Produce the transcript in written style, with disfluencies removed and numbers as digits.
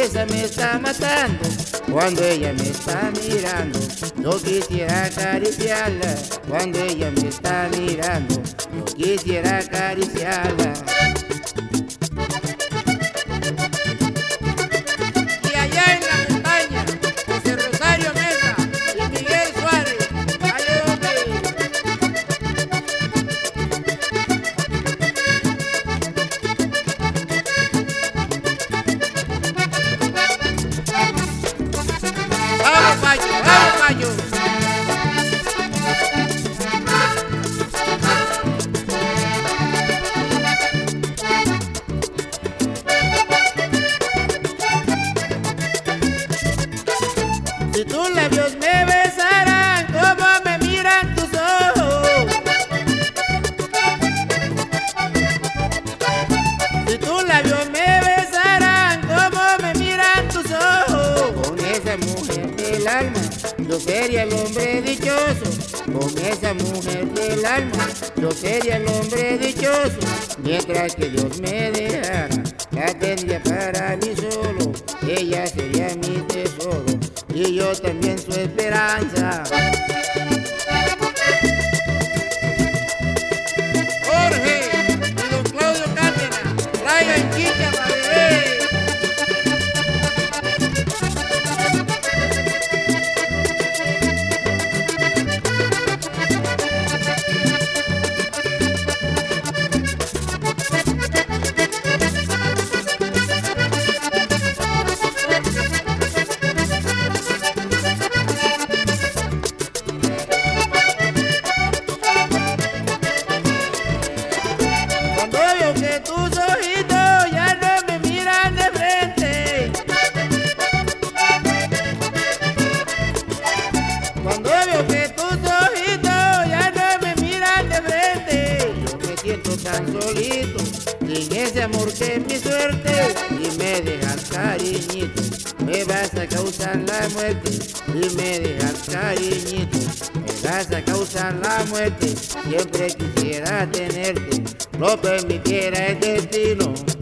tristeza me está matando cuando ella me está mirando. Yo quisiera acariciarla cuando ella me está mirando. Yo quisiera acariciarla. Y allá en la montaña, José Rosario Mesa y Miguel Suárez. ¡Ay, hombre! ¡Vamos, Pacho! ¡Vamos, Pacho! Si tus labios me besaran como me miran tus ojos, si tus labios me besaran como me miran tus ojos, con esa mujer del alma yo sería el hombre dichoso. Con esa mujer del alma yo sería el hombre dichoso. Mientras que Dios me dejara, la tendría para mí solo. Ella sería mi tesoro y yo también su esperanza. Jorge y don Claudio Cárdenas, traigan chicha para beber. Cuando veo que tus ojitos ya no me miran de frente, cuando veo que tus ojitos ya no me miran de frente, yo me siento tan solito, sin ese amor que es mi suerte, y me dejas cariñito, me vas a causar la muerte, y me dejas cariñito, me vas a causar la muerte, siempre quisiera tenerte, lo permitiera el destino.